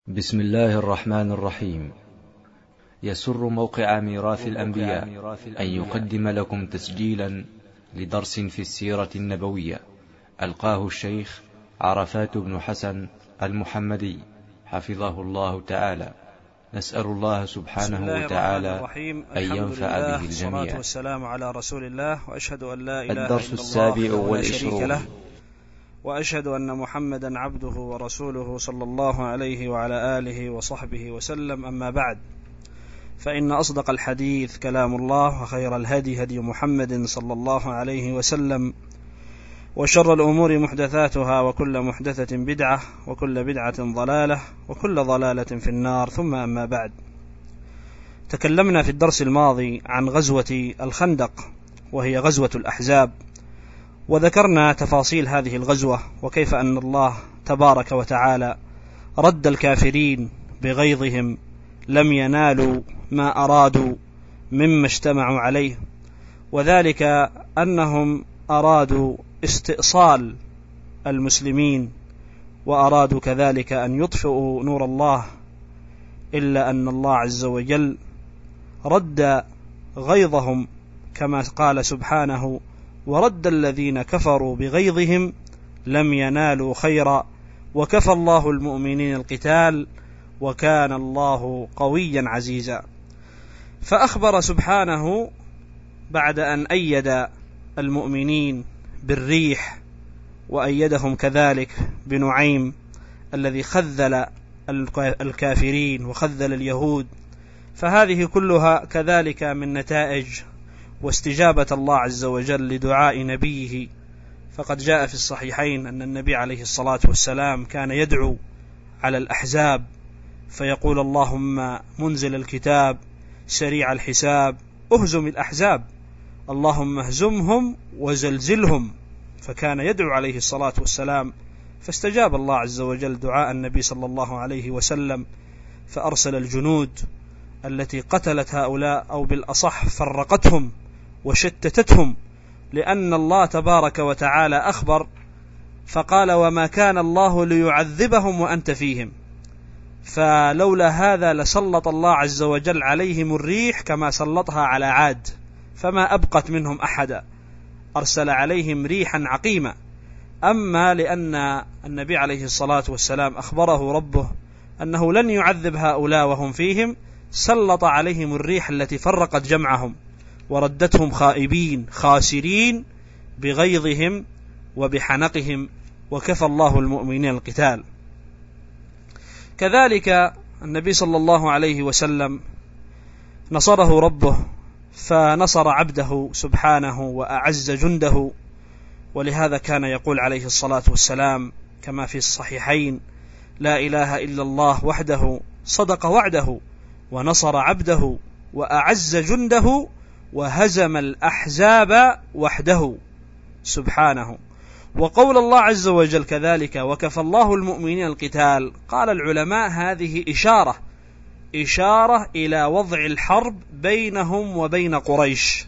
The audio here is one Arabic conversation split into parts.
بسم الله الرحمن الرحيم. يسر موقع ميراث الأنبياء أن يقدم لكم تسجيلا لدرس في السيرة النبوية ألقاه الشيخ عرفات بن حسن المحمدي حفظه الله تعالى. نسأل الله سبحانه وتعالى أن ينفع به الجميع. والصلاة والسلام على رسول الله، وأشهد أن لا إله الدرس إلا السابع الله ولا شريك والعشرون. له، وأشهد أن محمدا عبده ورسوله صلى الله عليه وعلى آله وصحبه وسلم. أما بعد، فإن أصدق الحديث كلام الله، وخير الهدي هدي محمد صلى الله عليه وسلم، وشر الأمور محدثاتها، وكل محدثة بدعة، وكل بدعة ضلالة، وكل ضلالة في النار. ثم أما بعد، تكلمنا في الدرس الماضي عن غزوة الخندق، وهي غزوة الأحزاب، وذكرنا تفاصيل هذه الغزوة، وكيف أن الله تبارك وتعالى رد الكافرين بغيظهم، لم ينالوا ما أرادوا مما اجتمعوا عليه، وذلك أنهم أرادوا استئصال المسلمين، وأرادوا كذلك أن يطفئوا نور الله، إلا أن الله عز وجل رد غيظهم كما قال سبحانه: ورد الذين كفروا بغيظهم لم ينالوا خيرا وكفى الله المؤمنين القتال وكان الله قويا عزيزا. فأخبر سبحانه بعد أن أيد المؤمنين بالريح، وأيدهم كذلك بنعيم الذي خذل الكافرين وخذل اليهود، فهذه كلها كذلك من نتائج واستجابة الله عز وجل لدعاء نبيه. فقد جاء في الصحيحين أن النبي عليه الصلاة والسلام كان يدعو على الأحزاب فيقول: اللهم منزل الكتاب سريع الحساب اهزم الأحزاب، اللهم اهزمهم وزلزلهم. فكان يدعو عليه الصلاة والسلام، فاستجاب الله عز وجل دعاء النبي صلى الله عليه وسلم، فأرسل الجنود التي قتلت هؤلاء، أو بالأصح فرقتهم وشتتتهم، لأن الله تبارك وتعالى أخبر فقال: وما كان الله ليعذبهم وأنت فيهم. فلولا هذا لسلط الله عز وجل عليهم الريح كما سلطها على عاد، فما أبقت منهم أحدا، أرسل عليهم ريحا عقيمة. أما لأن النبي عليه الصلاة والسلام أخبره ربه أنه لن يعذب هؤلاء وهم فيهم، سلط عليهم الريح التي فرقت جمعهم وردتهم خائبين خاسرين بغيظهم وبحنقهم، وكفى الله المؤمنين القتال. كذلك النبي صلى الله عليه وسلم نصره ربه، فنصر عبده سبحانه وأعز جنده، ولهذا كان يقول عليه الصلاة والسلام كما في الصحيحين: لا إله إلا الله وحده صدق وعده ونصر عبده وأعز جنده وهزم الأحزاب وحده سبحانه. وقول الله عز وجل كذلك: وكفى الله المؤمنين القتال، قال العلماء هذه إشارة إلى وضع الحرب بينهم وبين قريش،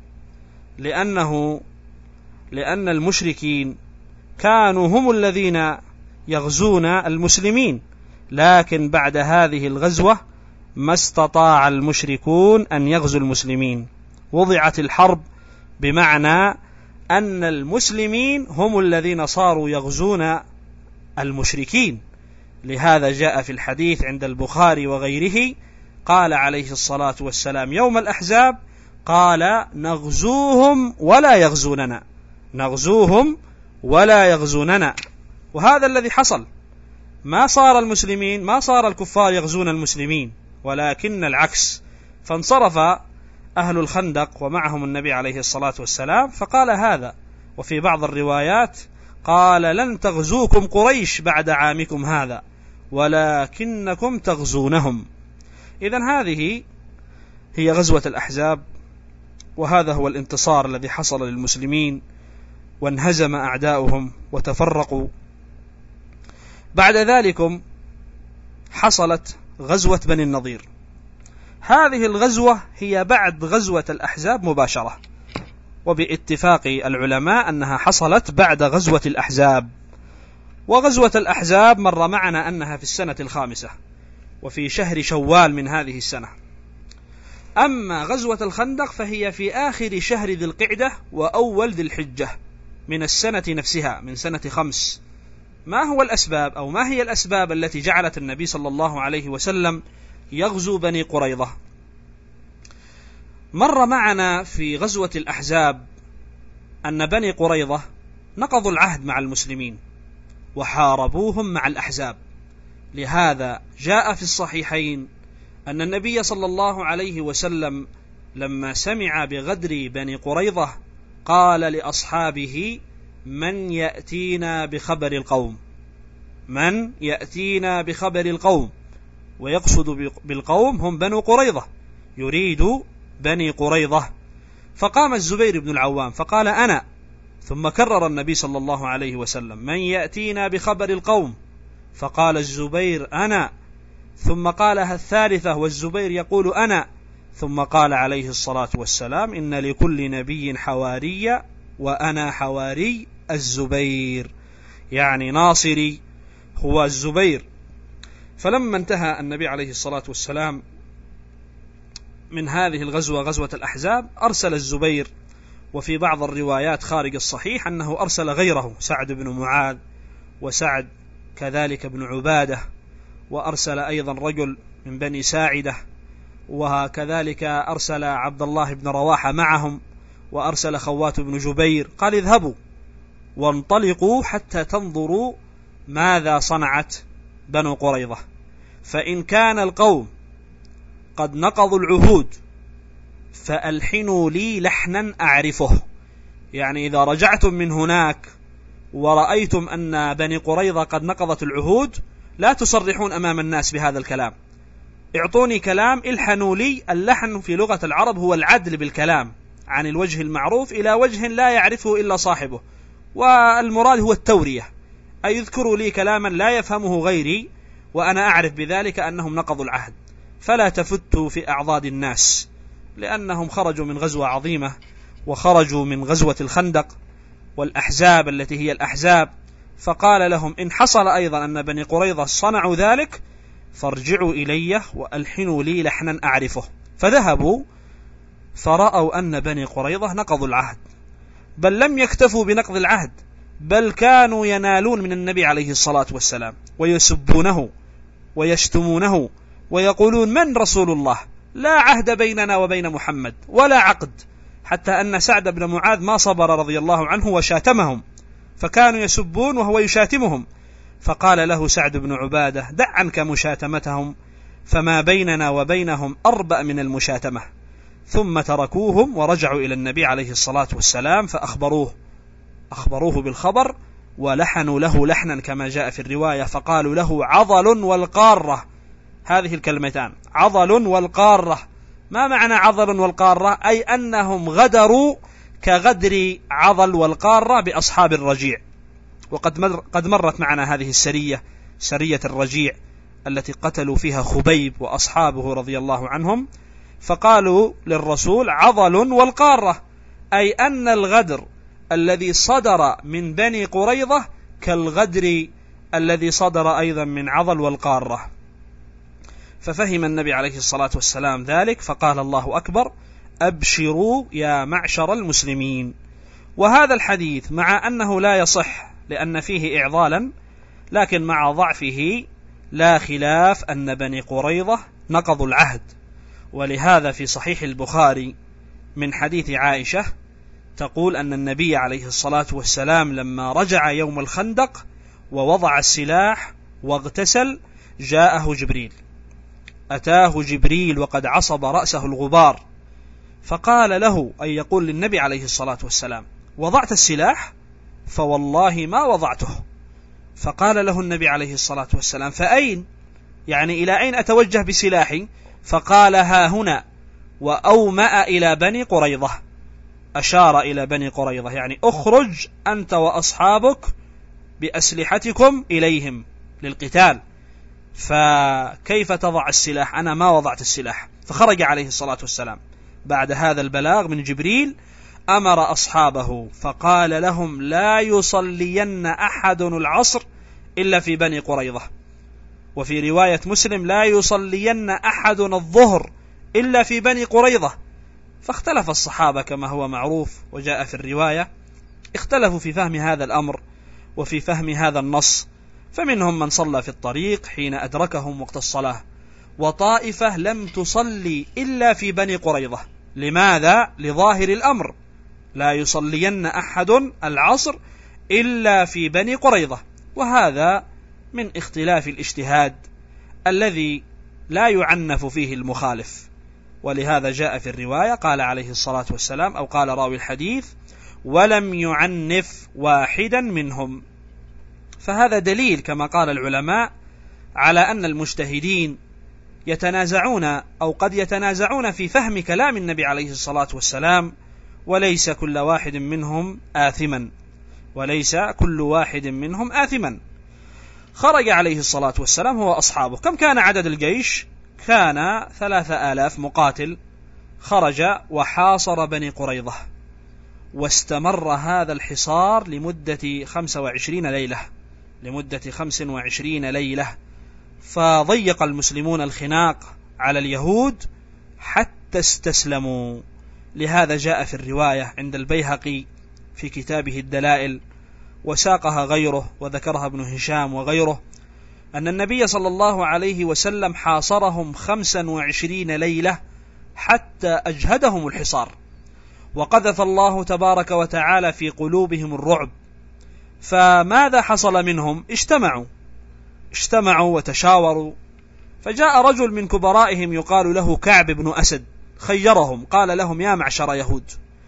لأن المشركين كانوا هم الذين يغزون المسلمين، لكن بعد هذه الغزوة ما استطاع المشركون أن يغزوا المسلمين، وضعت الحرب بمعنى أن المسلمين هم الذين صاروا يغزون المشركين. لهذا جاء في الحديث عند البخاري وغيره، قال عليه الصلاة والسلام يوم الأحزاب: قال نغزوهم ولا يغزوننا، نغزوهم ولا يغزوننا. وهذا الذي حصل، ما صار الكفار يغزون المسلمين، ولكن العكس، فانصرف أهل الخندق ومعهم النبي عليه الصلاة والسلام فقال هذا. وفي بعض الروايات قال: لن تغزوكم قريش بعد عامكم هذا ولكنكم تغزونهم. إذن هذه هي غزوة الأحزاب، وهذا هو الانتصار الذي حصل للمسلمين، وانهزم أعداؤهم وتفرقوا. بعد ذلك حصلت غزوة بني النضير. هذه الغزوة هي بعد غزوة الأحزاب مباشرة، وباتفاق العلماء أنها حصلت بعد غزوة الأحزاب. وغزوة الأحزاب مر معنا أنها في السنة 5 وفي شهر شوال من هذه السنة. أما غزوة الخندق فهي في آخر شهر ذي القعدة وأول ذي الحجة من السنة نفسها، من سنة 5. ما هو الأسباب أو ما هي الأسباب التي جعلت النبي صلى الله عليه وسلم يغزو بني قريظة؟ مر معنا في غزوة الأحزاب أن بني قريظة نقضوا العهد مع المسلمين وحاربوهم مع الأحزاب. لهذا جاء في الصحيحين أن النبي صلى الله عليه وسلم لما سمع بغدر بني قريظة قال لأصحابه: من يأتينا بخبر القوم، من يأتينا بخبر القوم، ويقصد بالقوم هم بنو قريظة، يريد بني قريظة. فقام الزبير بن العوام فقال: أنا. ثم كرر النبي صلى الله عليه وسلم: من يأتينا بخبر القوم، فقال الزبير: أنا. ثم قالها الثالثة والزبير يقول: أنا. ثم قال عليه الصلاة والسلام: إن لكل نبي حواري وأنا حواري الزبير، يعني ناصري هو الزبير. فلما انتهى النبي عليه الصلاة والسلام من هذه الغزوة، غزوة الأحزاب، أرسل الزبير، وفي بعض الروايات خارج الصحيح أنه أرسل غيره، سعد بن معاذ وسعد كذلك بن عبادة، وأرسل أيضا رجل من بني ساعدة، وكذلك أرسل عبد الله بن رواحة معهم، وأرسل خوات بن جبير، قال: اذهبوا وانطلقوا حتى تنظروا ماذا صنعت بنو قريظة، فإن كان القوم قد نقضوا العهود فألحنوا لي لحنا أعرفه. يعني إذا رجعتم من هناك ورأيتم أن بني قريظة قد نقضت العهود لا تصرحون أمام الناس بهذا الكلام، اعطوني كلام الحنوا لي. اللحن في لغة العرب هو العدل بالكلام عن الوجه المعروف إلى وجه لا يعرفه إلا صاحبه، والمراد هو التورية، أي يذكروا لي كلاما لا يفهمه غيري وأنا أعرف بذلك أنهم نقضوا العهد، فلا تفتوا في أعضاد الناس، لأنهم خرجوا من غزوة عظيمة، وخرجوا من غزوة الخندق والأحزاب التي هي الأحزاب. فقال لهم: إن حصل أيضا أن بني قريظة صنعوا ذلك فارجعوا إلي وألحنوا لي لحنا أعرفه. فذهبوا فرأوا أن بني قريظة نقضوا العهد، بل لم يكتفوا بنقض العهد، بل كانوا ينالون من النبي عليه الصلاة والسلام ويسبونه ويشتمونه ويقولون: من رسول الله؟ لا عهد بيننا وبين محمد ولا عقد. حتى أن سعد بن معاذ ما صبر رضي الله عنه وشاتمهم، فكانوا يسبون وهو يشاتمهم. فقال له سعد بن عبادة: دع عنك مشاتمتهم، فما بيننا وبينهم أربأ من المشاتمة. ثم تركوهم ورجعوا إلى النبي عليه الصلاة والسلام فأخبروه بالخبر، ولحنوا له لحنا كما جاء في الرواية، فقالوا له: عضل والقارة. هذه الكلمتان عضل والقارة، ما معنى عضل والقارة؟ أي أنهم غدروا كغدر عضل والقارة بأصحاب الرجيع. وقد مرت معنا هذه السرية، سرية الرجيع التي قتلوا فيها خبيب وأصحابه رضي الله عنهم. فقالوا للرسول: عضل والقارة، أي أن الغدر الذي صدر من بني قريظة كالغدر الذي صدر أيضا من عضل والقارة. ففهم النبي عليه الصلاة والسلام ذلك، فقال: الله أكبر، أبشروا يا معشر المسلمين. وهذا الحديث مع أنه لا يصح لأن فيه إعضالا، لكن مع ضعفه لا خلاف أن بني قريظة نقضوا العهد. ولهذا في صحيح البخاري من حديث عائشة تقول أن النبي عليه الصلاة والسلام لما رجع يوم الخندق ووضع السلاح واغتسل جاءه جبريل، أتاه جبريل وقد عصب رأسه الغبار، فقال له، أي يقول للنبي عليه الصلاة والسلام: وضعت السلاح؟ فوالله ما وضعته. فقال له النبي عليه الصلاة والسلام: فأين؟ يعني إلى أين أتوجه بسلاحي؟ فقال: ها هنا، وأومأ إلى بني قريظة، أشار إلى بني قريظة، يعني أخرج أنت وأصحابك بأسلحتكم إليهم للقتال، فكيف تضع السلاح؟ أنا ما وضعت السلاح. فخرج عليه الصلاة والسلام بعد هذا البلاغ من جبريل، أمر أصحابه فقال لهم: لا يصلين أحد العصر إلا في بني قريظة. وفي رواية مسلم لا يصلين أحدنا الظهر إلا في بني قريظة. فاختلف الصحابة كما هو معروف وجاء في الرواية، اختلفوا في فهم هذا الأمر وفي فهم هذا النص، فمنهم من صلى في الطريق حين أدركهم وقت الصلاة، وطائفة لم تصلي إلا في بني قريظة. لماذا؟ لظاهر الأمر، لا يصلين أحد العصر إلا في بني قريظة. وهذا من اختلاف الاجتهاد الذي لا يعنف فيه المخالف. ولهذا جاء في الرواية قال عليه الصلاة والسلام، أو قال راوي الحديث: ولم يعنف واحدا منهم. فهذا دليل كما قال العلماء على أن المجتهدين يتنازعون أو قد يتنازعون في فهم كلام النبي عليه الصلاة والسلام، وليس كل واحد منهم آثما، وليس كل واحد منهم آثما. خرج عليه الصلاة والسلام هو أصحابه. كم كان عدد الجيش؟ كان 3000 مقاتل. خرج وحاصر بني قريظة، واستمر هذا الحصار لمدة 25 ليلة، لمدة 25 ليلة. فضيق المسلمون الخناق على اليهود حتى استسلموا. لهذا جاء في الرواية عند البيهقي في كتابه الدلائل، وساقها غيره وذكرها ابن هشام وغيره، أن النبي صلى الله عليه وسلم حاصرهم 25 ليلة حتى أجهدهم الحصار، وقذف الله تبارك وتعالى في قلوبهم الرعب. فماذا حصل منهم؟ اجتمعوا وتشاوروا، فجاء رجل من كبرائهم يقال له كعب بن أسد، خيرهم، قال لهم: يا معشر يهود،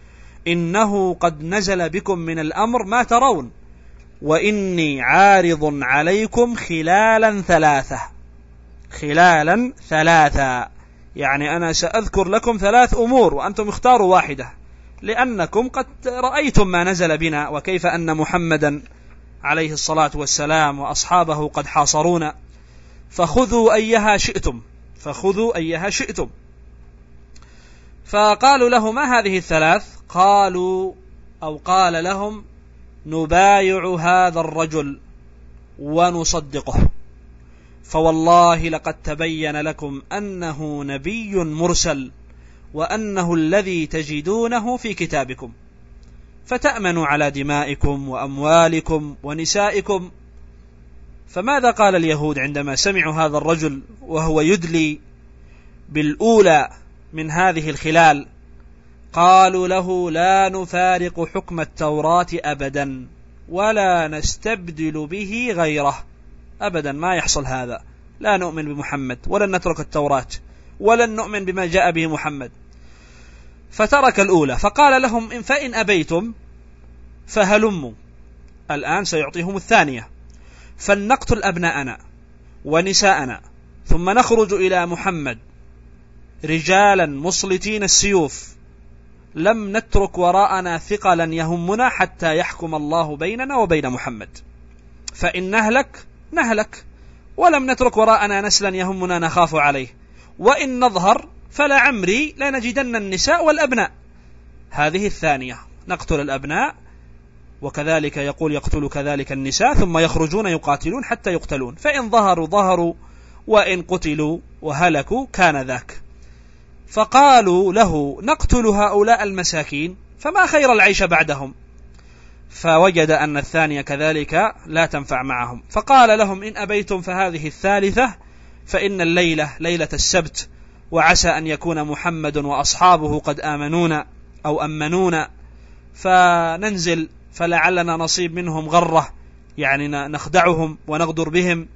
إنه قد نزل بكم من الأمر ما ترون، وإني عارض عليكم خلالا ثلاثة، يعني أنا سأذكر لكم 3 أمور وأنتم اختاروا واحدة، لأنكم قد رأيتم ما نزل بنا وكيف أن محمدا عليه الصلاة والسلام وأصحابه قد حاصرونا، فخذوا أيها شئتم. فقالوا له: ما هذه ال3؟ قال لهم: نبايع هذا الرجل ونصدقه، فوالله لقد تبين لكم أنه نبي مرسل، وأنه الذي تجدونه في كتابكم، فتأمنوا على دمائكم وأموالكم ونسائكم. فماذا قال اليهود عندما سمعوا هذا الرجل وهو يدلي بالأولى من هذه الخلال؟ قالوا له: لا نفارق حكم التوراة أبدا، ولا نستبدل به غيره أبدا، ما يحصل هذا، لا نؤمن بمحمد ولن نترك التوراة ولن نؤمن بما جاء به محمد. فترك الأولى، فقال لهم: فإن أبيتم فهلموا. الآن سيعطيهم الثانية: فلنقتل أبناءنا ونساءنا، ثم نخرج إلى محمد رجالا مسلطين السيوف، لم نترك وراءنا ثقلا يهمنا حتى يحكم الله بيننا وبين محمد، فإن نهلك، ولم نترك وراءنا نسلا يهمنا نخاف عليه، وإن نظهر فلا عمري لنجدن النساء والأبناء. هذه الثانية، نقتل الأبناء، وكذلك يقول يقتل كذلك النساء، ثم يخرجون يقاتلون حتى يقتلون، فإن ظهروا وإن قتلوا وهلكوا كان ذاك. فقالوا له: نقتل هؤلاء المساكين فما خير العيش بعدهم. فوجد أن الثانية كذلك لا تنفع معهم، فقال لهم: إن أبيتم فهذه الثالثة، فإن الليلة ليلة السبت، وعسى أن يكون محمد وأصحابه قد آمنونا أو أمنونا، فننزل فلعلنا نصيب منهم غرة، يعني نخدعهم ونغدر بهم.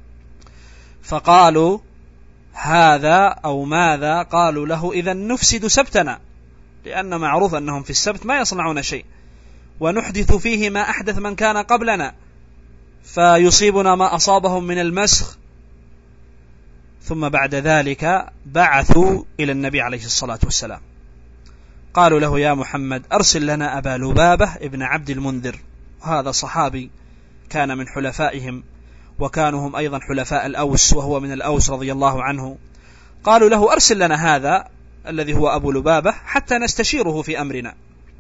فقالوا: هذا أو ماذا؟ قالوا له: إذا نفسد سبتنا، لأن معروف أنهم في السبت ما يصنعون شيء، ونحدث فيه ما أحدث من كان قبلنا، فيصيبنا ما أصابهم من المسخ. ثم بعد ذلك بعثوا إلى النبي عليه الصلاة والسلام، قالوا له: يا محمد، أرسل لنا أبا لبابة ابن عبد المنذر، هذا صحابي كان من حلفائهم، وكانوا هم أيضا حلفاء الأوس، وهو من الأوس رضي الله عنه. قالوا له: أرسل لنا هذا الذي هو أبو لبابة حتى نستشيره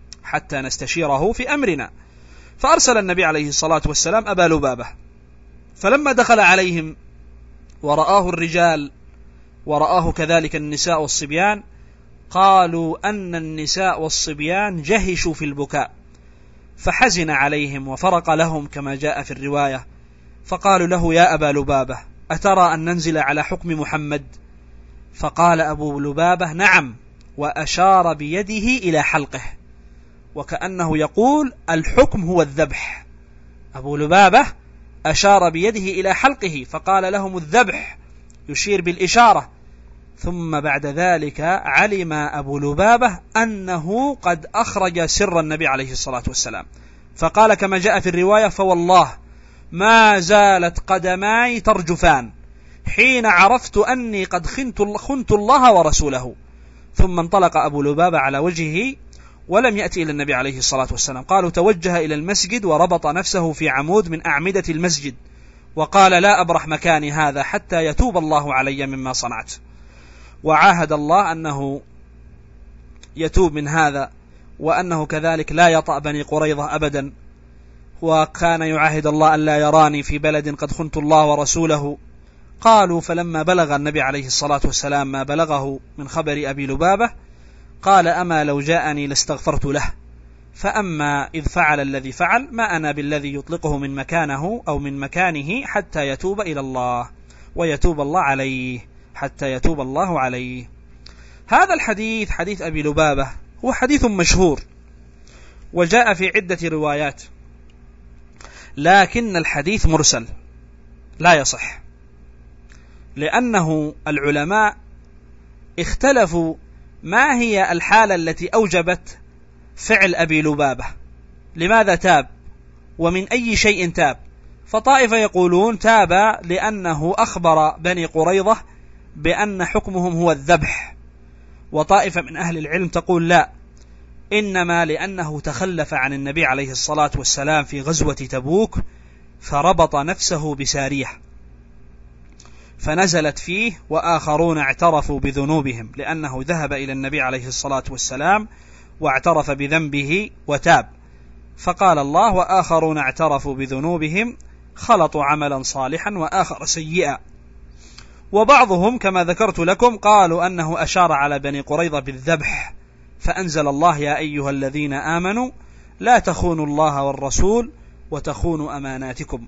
في أمرنا. فأرسل النبي عليه الصلاة والسلام أبا لبابة، فلما دخل عليهم ورآه الرجال ورآه كذلك النساء والصبيان قالوا أن النساء والصبيان جهشوا في البكاء، فحزن عليهم وفرق لهم كما جاء في الرواية، فقالوا له: يا أبا لبابة، أترى أن ننزل على حكم محمد؟ فقال أبو لبابة: نعم، وأشار بيده إلى حلقه، وكأنه يقول: الحكم هو الذبح. أبو لبابة أشار بيده إلى حلقه فقال لهم: الذبح، يشير بالإشارة. ثم بعد ذلك علم أبو لبابة أنه قد أخرج سر النبي عليه الصلاة والسلام، فقال كما جاء في الرواية: فوالله ما زالت قدماي ترجفان حين عرفت أني قد خنت الله ورسوله. ثم انطلق أبو لبابة على وجهه ولم يأتي إلى النبي عليه الصلاة والسلام. قالوا: توجه إلى المسجد وربط نفسه في عمود من أعمدة المسجد وقال: لا أبرح مكاني هذا حتى يتوب الله علي مما صنعت. وعاهد الله أنه يتوب من هذا، وأنه كذلك لا يطأ بني قريظة أبدا، وكان يعاهد الله أن لا يراني في بلد قد خنت الله ورسوله. قالوا: فلما بلغ النبي عليه الصلاة والسلام ما بلغه من خبر أبي لبابة قال: أما لو جاءني لاستغفرت له، فأما إذ فعل الذي فعل ما أنا بالذي يطلقه من مكانه أو من مكانه حتى يتوب إلى الله ويتوب الله عليه، حتى يتوب الله عليه. هذا الحديث حديث أبي لبابة هو حديث مشهور وجاء في عدة روايات، لكن الحديث مرسل لا يصح، لأنه العلماء اختلفوا ما هي الحالة التي أوجبت فعل أبي لبابة، لماذا تاب ومن أي شيء تاب. فطائفة يقولون تاب لأنه أخبر بني قريظة بأن حكمهم هو الذبح، وطائفة من أهل العلم تقول لا، إنما لأنه تخلف عن النبي عليه الصلاة والسلام في غزوة تبوك فربط نفسه بسارية فنزلت فيه وآخرون اعترفوا بذنوبهم، لأنه ذهب إلى النبي عليه الصلاة والسلام واعترف بذنبه وتاب، فقال الله: وآخرون اعترفوا بذنوبهم خلطوا عملا صالحا وآخر سيئا. وبعضهم كما ذكرت لكم قالوا أنه أشار على بني قريظة بالذبح، فأنزل الله: يا أيها الذين آمنوا لا تخونوا الله والرسول وتخونوا أماناتكم.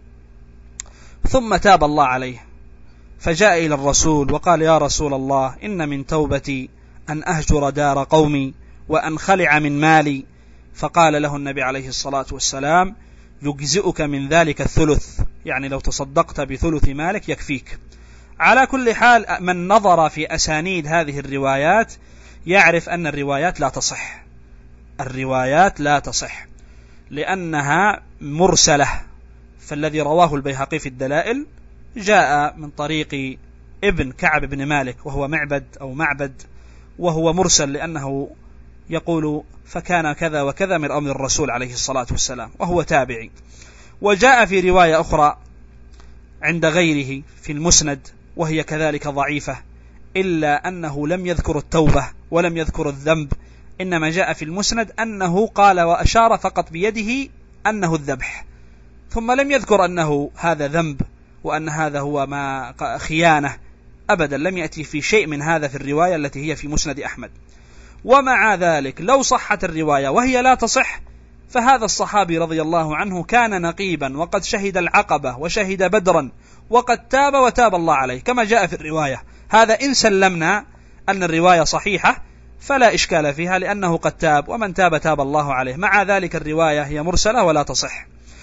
ثم تاب الله عليه فجاء إلى الرسول وقال: يا رسول الله، إن من توبتي أن أهجر دار قومي وأن خلع من مالي. فقال له النبي عليه الصلاة والسلام: يجزئك من ذلك الثلث، يعني لو تصدقت بثلث مالك يكفيك. على كل حال من نظر في أسانيد هذه الروايات يعرف أن الروايات لا تصح، الروايات لا تصح لأنها مرسلة. فالذي رواه البيهقي في الدلائل جاء من طريق ابن كعب بن مالك وهو معبد، وهو مرسل لأنه يقول: فكان كذا وكذا من أمر الرسول عليه الصلاة والسلام، وهو تابعي. وجاء في رواية أخرى عند غيره في المسند وهي كذلك ضعيفة، إلا أنه لم يذكر التوبة ولم يذكر الذنب، إنما جاء في المسند أنه قال وأشار فقط بيده أنه الذبح، ثم لم يذكر أنه هذا ذنب وأن هذا هو ما خيانة أبدا، لم يأتي في شيء من هذا في الرواية التي هي في مسند أحمد. ومع ذلك لو صحت الرواية وهي لا تصح، فهذا الصحابي رضي الله عنه كان نقيبا وقد شهد العقبة وشهد بدرا وقد تاب وتاب الله عليه كما جاء في الرواية. هذا إن سلمنا أن الرواية صحيحة فلا إشكال فيها، لأنه قد تاب، ومن تاب تاب الله عليه. مع ذلك الرواية هي مرسلة ولا تصح.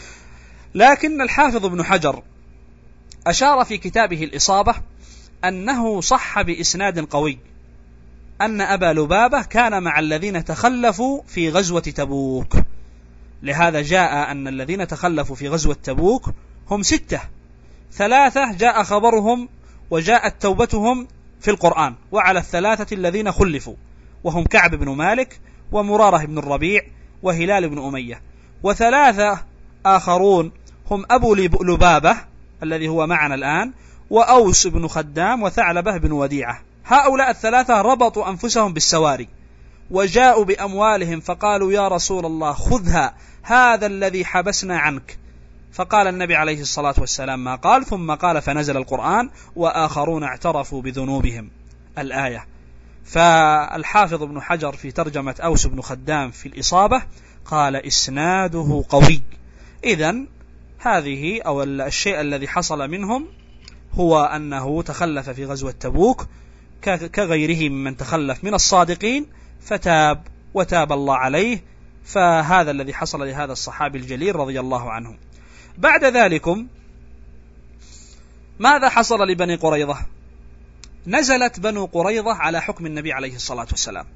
لكن الحافظ ابن حجر أشار في كتابه الإصابة أنه صح بإسناد قوي أن أبا لبابة كان مع الذين تخلفوا في غزوة تبوك. لهذا جاء أن الذين تخلفوا في غزوة تبوك هم 6، 3 جاء خبرهم وجاءت توبتهم في القرآن، وعلى 3 الذين خلفوا وهم كعب بن مالك ومرارة بن الربيع وهلال بن أمية، و3 آخرون هم أبو لبابة الذي هو معنا الآن، وأوس بن خدام، وثعلبة بن وديعة. هؤلاء 3 ربطوا أنفسهم بالسواري وجاءوا بأموالهم فقالوا: يا رسول الله خذها، هذا الذي حبسنا عنك. فقال النبي عليه الصلاة والسلام ما قال، ثم قال فنزل القرآن وآخرون اعترفوا بذنوبهم الآية. فالحافظ ابن حجر في ترجمة أوس بن خدام في الإصابة قال إسناده قوي. إذن هذه أو الشيء الذي حصل منهم هو أنه تخلف في غزوة تبوك كغيره ممن تخلف من الصادقين، فتاب وتاب الله عليه. فهذا الذي حصل لهذا الصحابي الجليل رضي الله عنه. بعد ذلكم ماذا حصل لبني قريظة؟ نزلت بنو قريظة على حكم النبي عليه الصلاة والسلام،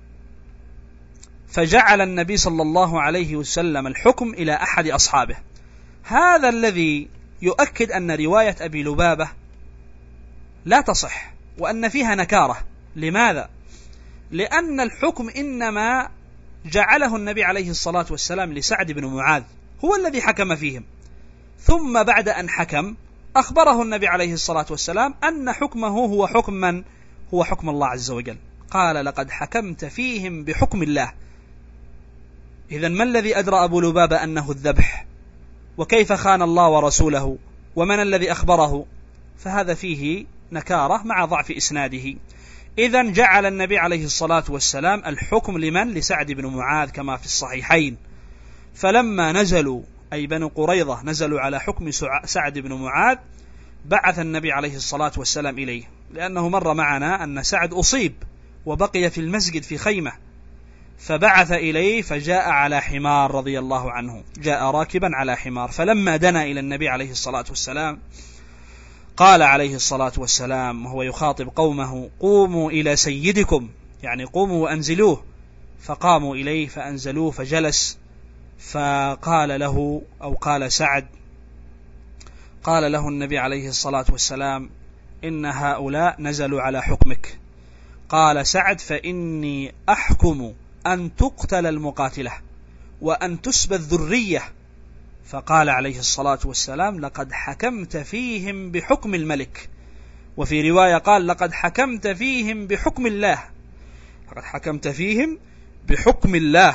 فجعل النبي صلى الله عليه وسلم الحكم إلى أحد أصحابه. هذا الذي يؤكد أن رواية أبي لبابة لا تصح وأن فيها نكارة. لماذا؟ لأن الحكم إنما جعله النبي عليه الصلاة والسلام لسعد بن معاذ، هو الذي حكم فيهم، ثم بعد أن حكم أخبره النبي عليه الصلاة والسلام أن حكمه هو حكم من؟ هو حكم الله عز وجل. قال لقد حكمت فيهم بحكم الله. إذن ما الذي أدرى أبو لبابة أنه الذبح؟ وكيف خان الله ورسوله؟ ومن الذي أخبره؟ فهذا فيه نكارة مع ضعف إسناده. إذن جعل النبي عليه الصلاة والسلام الحكم لمن؟ لسعد بن معاذ كما في الصحيحين. فلما نزلوا أي بنو قريظة نزلوا على حكم سعد بن معاذ، بعث النبي عليه الصلاة والسلام إليه، لأنه مر معنا أن سعد أصيب وبقي في المسجد في خيمة، فبعث إليه فجاء على حمار رضي الله عنه، جاء راكبا على حمار. فلما دنا إلى النبي عليه الصلاة والسلام قال عليه الصلاة والسلام وهو يخاطب قومه قوموا إلى سيدكم، يعني قوموا وأنزلوه. فقاموا إليه فأنزلوه فجلس، فقال له أو قال سعد قال له النبي عليه الصلاة والسلام إن هؤلاء نزلوا على حكمك. قال سعد فإني أحكم أن تقتل المقاتلة وأن تسبى الذرية. فقال عليه الصلاة والسلام لقد حكمت فيهم بحكم الملك، وفي رواية قال لقد حكمت فيهم بحكم الله، لقد حكمت فيهم بحكم الله.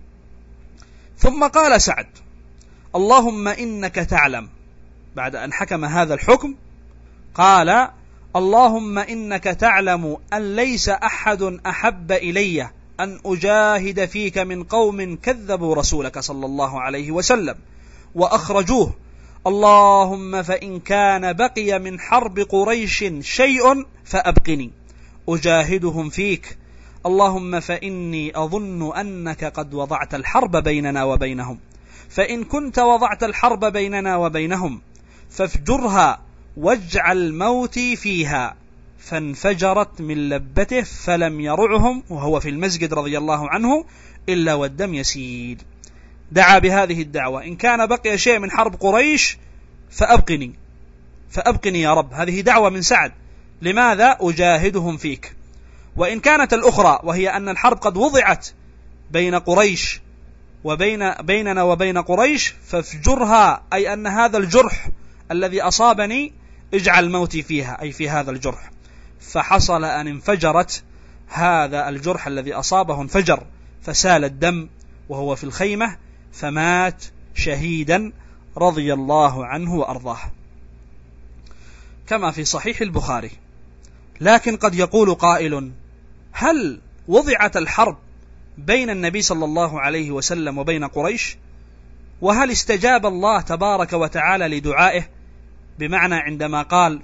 ثم قال سعد اللهم إنك تعلم، بعد أن حكم هذا الحكم قال اللهم إنك تعلم أن ليس أحد أحب إلي أن أجاهد فيك من قوم كذبوا رسولك صلى الله عليه وسلم وأخرجوه. اللهم فإن كان بقي من حرب قريش شيء فأبقني أجاهدهم فيك. اللهم فإني أظن أنك قد وضعت الحرب بيننا وبينهم، فإن كنت وضعت الحرب بيننا وبينهم فافجرها واجعل موتي فيها. فانفجرت من لبته فلم يرعهم وهو في المسجد رضي الله عنه إلا والدم يسيل. دعا بهذه الدعوة إن كان بقي شيء من حرب قريش فأبقني يا رب. هذه دعوة من سعد، لماذا؟ أجاهدهم فيك. وإن كانت الأخرى وهي أن الحرب قد وضعت بين قريش بيننا وبين قريش فافجرها، أي أن هذا الجرح الذي أصابني اجعل موتي فيها، أي في هذا الجرح. فحصل أن انفجرت هذا الجرح الذي أصابه، انفجر فسال الدم وهو في الخيمة، فمات شهيدا رضي الله عنه وأرضاه كما في صحيح البخاري. لكن قد يقول قائل هل وضعت الحرب بين النبي صلى الله عليه وسلم وبين قريش؟ وهل استجاب الله تبارك وتعالى لدعائه؟ بمعنى عندما قال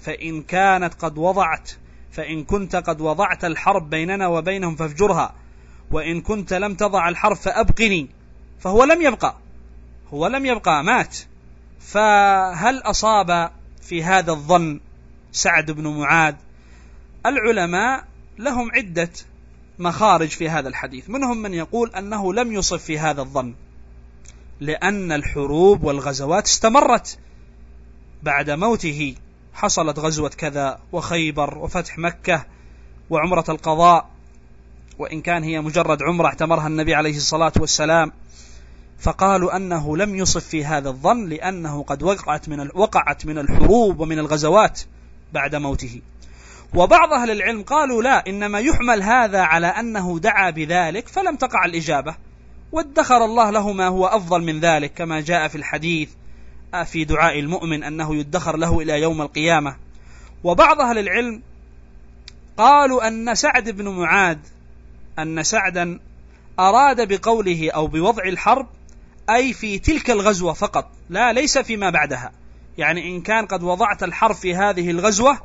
فإن كنت قد وضعت الحرب بيننا وبينهم فافجرها، وإن كنت لم تضع الحرب فأبقني، فهو لم يبقى مات. فهل أصاب في هذا الظن سعد بن معاذ؟ العلماء لهم عدة مخارج في هذا الحديث، منهم من يقول أنه لم يصب في هذا الظن، لأن الحروب والغزوات استمرت بعد موته. حصلت غزوة كذا وخيبر وفتح مكة وعمرة القضاء، وإن كان هي مجرد عمرة اعتمرها النبي عليه الصلاة والسلام. فقالوا أنه لم يصف في هذا الظن لأنه قد وقعت من الحروب ومن الغزوات بعد موته. وبعض أهل العلم قالوا لا، إنما يحمل هذا على أنه دعا بذلك فلم تقع الإجابة، وادخر الله له ما هو أفضل من ذلك، كما جاء في الحديث في دعاء المؤمن أنه يدخر له إلى يوم القيامة. وبعض أهل العلم قالوا أن سعد بن معاذ أن سعدا أراد بقوله أو بوضع الحرب أي في تلك الغزوة فقط، لا ليس فيما بعدها. يعني إن كان قد وضعت الحرب في هذه الغزوة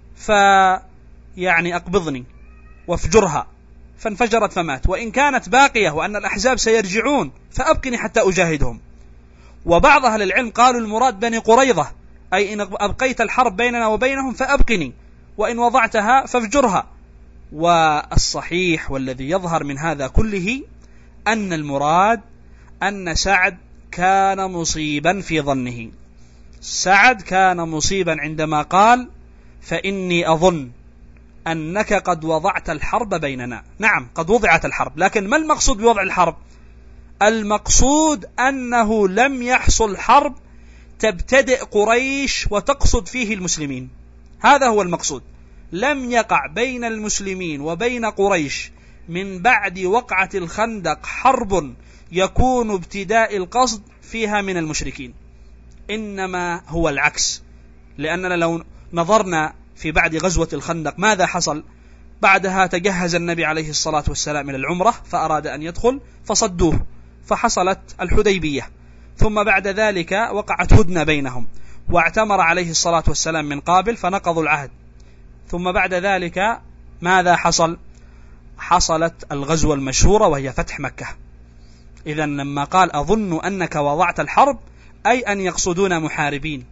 يعني أقبضني وافجرها، فانفجرت فمات. وإن كانت باقية وأن الأحزاب سيرجعون فأبقني حتى أجاهدهم. وبعض أهل العلم قالوا المراد بني قريظة، أي إن أبقيت الحرب بيننا وبينهم فأبقني، وإن وضعتها فافجرها. والصحيح والذي يظهر من هذا كله أن المراد أن سعد كان مصيبا في ظنه. سعد كان مصيبا عندما قال فإني أظن أنك قد وضعت الحرب بيننا. نعم قد وضعت الحرب، لكن ما المقصود بوضع الحرب؟ المقصود أنه لم يحصل حرب تبتدئ قريش وتقصد فيه المسلمين، هذا هو المقصود. لم يقع بين المسلمين وبين قريش من بعد وقعة الخندق حرب يكون ابتداء القصد فيها من المشركين، إنما هو العكس. لأننا لو نظرنا في بعد غزوة الخندق ماذا حصل؟ بعدها تجهز النبي عليه الصلاة والسلام إلى العمرة فأراد أن يدخل فصدوه، فحصلت الحديبية. ثم بعد ذلك وقعت هدنة بينهم، واعتمر عليه الصلاة والسلام من قابل فنقضوا العهد. ثم بعد ذلك ماذا حصل؟ حصلت الغزوة المشهورة وهي فتح مكة. إذن لما قال أظن أنك وضعت الحرب أي أن يقصدون محاربين.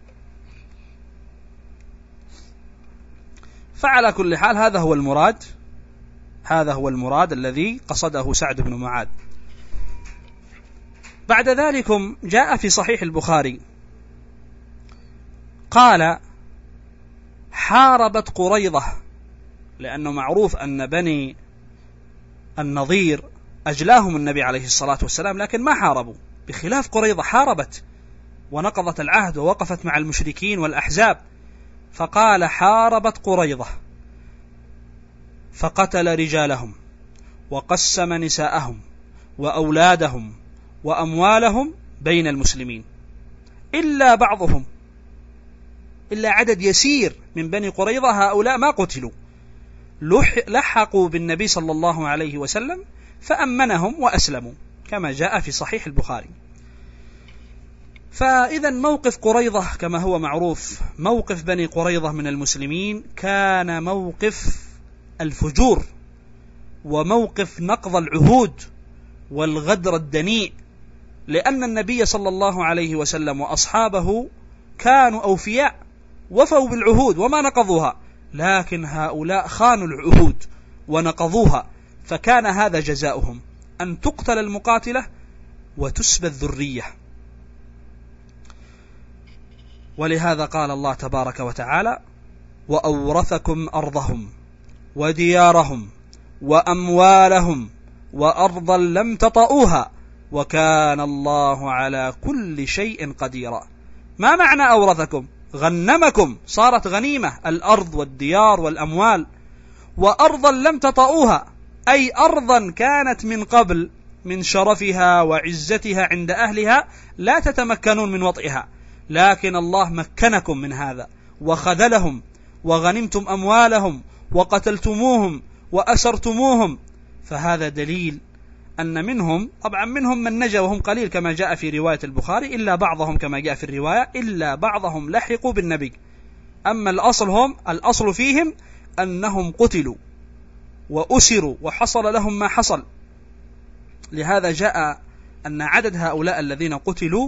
فعلى كل حال هذا هو المراد الذي قصده سعد بن معاذ. بعد ذلك جاء في صحيح البخاري قال حاربت قريظة، لأنه معروف أن بني النضير أجلاهم النبي عليه الصلاة والسلام لكن ما حاربوا، بخلاف قريظة حاربت ونقضت العهد ووقفت مع المشركين والأحزاب. فقال حاربت قريظة فقتل رجالهم وقسم نساءهم وأولادهم وأموالهم بين المسلمين إلا بعضهم، إلا عدد يسير من بني قريظة هؤلاء ما قتلوا، لحقوا بالنبي صلى الله عليه وسلم فأمنهم وأسلموا كما جاء في صحيح البخاري. فإذا موقف قريظة كما هو معروف، موقف بني قريظة من المسلمين كان موقف الفجور وموقف نقض العهود والغدر الدنيء، لأن النبي صلى الله عليه وسلم وأصحابه كانوا أوفياء وفوا بالعهود وما نقضوها، لكن هؤلاء خانوا العهود ونقضوها، فكان هذا جزاؤهم أن تقتل المقاتلة وتسبى الذرية. ولهذا قال الله تبارك وتعالى وأورثكم أرضهم وديارهم وأموالهم وأرضا لم تطئوها وكان الله على كل شيء قديرا. ما معنى أورثكم؟ غنمكم، صارت غنيمة الأرض والديار والأموال. وأرضا لم تطئوها أي أرضا كانت من قبل من شرفها وعزتها عند أهلها لا تتمكنون من وطئها، لكن الله مكنكم من هذا وخذلهم وغنمتم أموالهم وقتلتموهم وأسرتموهم. فهذا دليل أن منهم طبعا منهم من نجا وهم قليل كما جاء في رواية البخاري، إلا بعضهم كما جاء في الرواية إلا بعضهم لحقوا بالنبي. أما الأصل فيهم أنهم قتلوا وأسروا وحصل لهم ما حصل. لهذا جاء أن عدد هؤلاء الذين قتلوا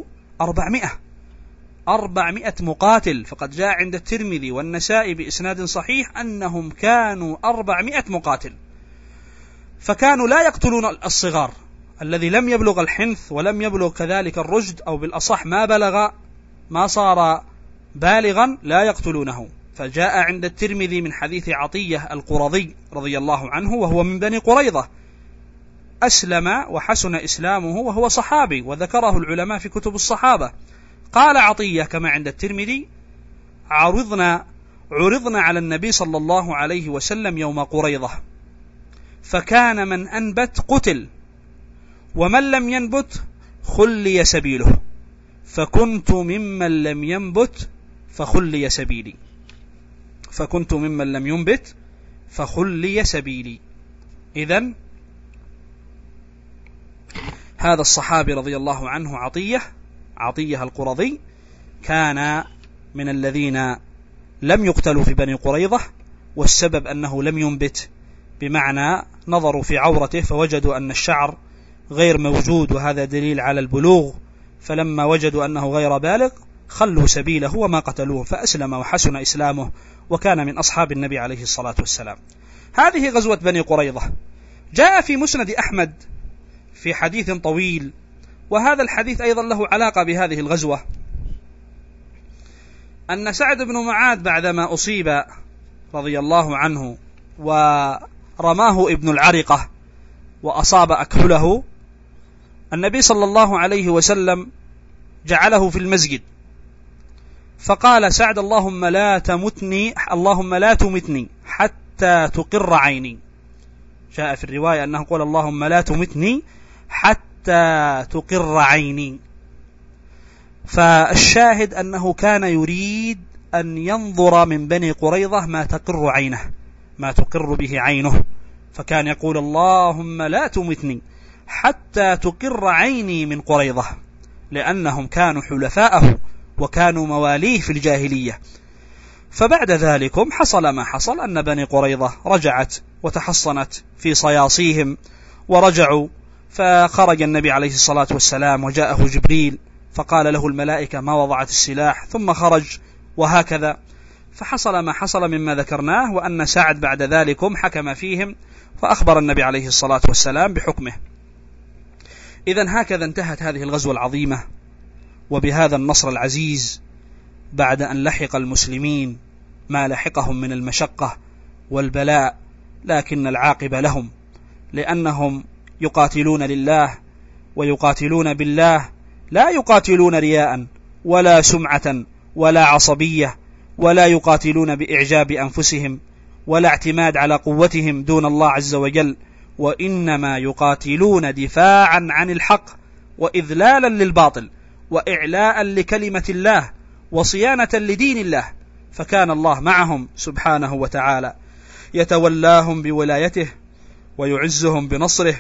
400 مقاتل، فقد جاء عند الترمذي والنسائي بإسناد صحيح أنهم كانوا 400 مقاتل. فكانوا لا يقتلون الصغار الذي لم يبلغ الحنث ولم يبلغ كذلك الرشد، أو بالأصح ما صار بالغا لا يقتلونه. فجاء عند الترمذي من حديث عطية القرظي رضي الله عنه وهو من بني قريظة، أسلم وحسن إسلامه وهو صحابي وذكره العلماء في كتب الصحابة. قال عطية كما عند الترمذي عرضنا على النبي صلى الله عليه وسلم يوم قريظة فكان من أنبت قتل ومن لم ينبت خلي سبيله، فكنت ممن لم ينبت فخلي سبيلي. فكنت ممن لم ينبت فخلي سبيلي. إذن هذا الصحابي رضي الله عنه عطية القرظي كان من الذين لم يقتلوا في بني قريظة، والسبب أنه لم ينبت، بمعنى نظروا في عورته فوجدوا أن الشعر غير موجود، وهذا دليل على البلوغ، فلما وجدوا أنه غير بالغ خلوا سبيله وما قتلوه، فأسلم وحسن إسلامه وكان من أصحاب النبي عليه الصلاة والسلام. هذه غزوة بني قريظة. جاء في مسند أحمد في حديث طويل، وهذا الحديث أيضا له علاقة بهذه الغزوة، أن سعد بن معاذ بعدما أصيب رضي الله عنه ورماه ابن العرقة وأصاب أكحله، النبي صلى الله عليه وسلم جعله في المسجد، فقال سعد اللهم لا تمتني حتى تقر عيني. جاء في الرواية أنه قال اللهم لا تمتني حتى تقر عيني. فالشاهد أنه كان يريد أن ينظر من بني قريظة ما تقر عينه، ما تقر به عينه، فكان يقول اللهم لا تمتني حتى تقر عيني من قريظة، لأنهم كانوا حلفاءه وكانوا مواليه في الجاهلية. فبعد ذلك حصل ما حصل، أن بني قريظة رجعت وتحصنت في صياصيهم ورجعوا، فخرج النبي عليه الصلاة والسلام وجاءه جبريل فقال له الملائكة ما وضعت السلاح، ثم خرج، وهكذا. فحصل ما حصل مما ذكرناه، وأن سعد بعد ذلك حكم فيهم فأخبر النبي عليه الصلاة والسلام بحكمه. إذن هكذا انتهت هذه الغزوة العظيمة، وبهذا النصر العزيز، بعد أن لحق المسلمين ما لحقهم من المشقة والبلاء، لكن العاقبة لهم، لأنهم يقاتلون لله ويقاتلون بالله، لا يقاتلون رياء ولا سمعة ولا عصبية، ولا يقاتلون بإعجاب أنفسهم ولا اعتماد على قوتهم دون الله عز وجل، وإنما يقاتلون دفاعا عن الحق وإذلالا للباطل وإعلاء لكلمة الله وصيانة لدين الله. فكان الله معهم سبحانه وتعالى يتولاهم بولايته ويعزهم بنصره،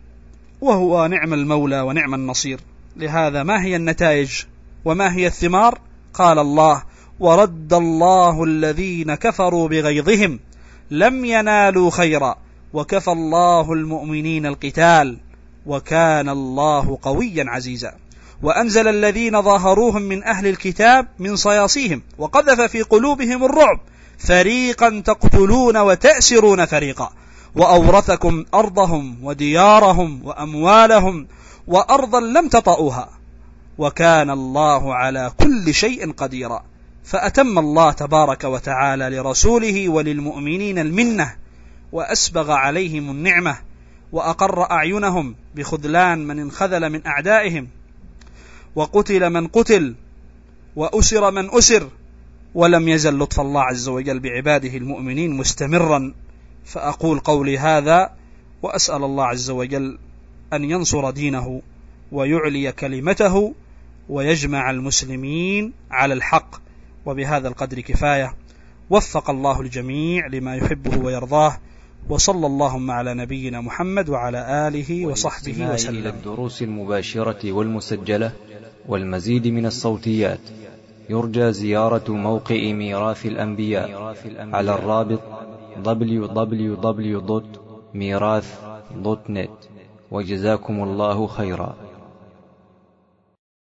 وهو نعم المولى ونعم النصير. لهذا ما هي النتائج وما هي الثمار؟ قال الله ورد الله الذين كفروا بغيظهم لم ينالوا خيرا وكفى الله المؤمنين القتال وكان الله قويا عزيزا. وأنزل الذين ظاهروهم من أهل الكتاب من صياصيهم وقذف في قلوبهم الرعب فريقا تقتلون وتأسرون فريقا وأورثكم أرضهم وديارهم وأموالهم وأرضا لم تطئوها وكان الله على كل شيء قديرا. فأتم الله تبارك وتعالى لرسوله وللمؤمنين المنة، وأسبغ عليهم النعمة، وأقر أعينهم بخذلان من انخذل من أعدائهم، وقتل من قتل، وأسر من أسر، ولم يزل لطف الله عز وجل بعباده المؤمنين مستمرا. فأقول قولي هذا وأسأل الله عز وجل أن ينصر دينه ويعلي كلمته ويجمع المسلمين على الحق. وبهذا القدر كفاية، وفق الله الجميع لما يحبه ويرضاه، وصلى اللهم على نبينا محمد وعلى آله وصحبه وسلم. إلى الدروس المباشرة والمسجلة والمزيد من الصوتيات يرجى زيارة موقع ميراث الأنبياء على الرابط www.mirath.net. وجزاكم الله خيرا.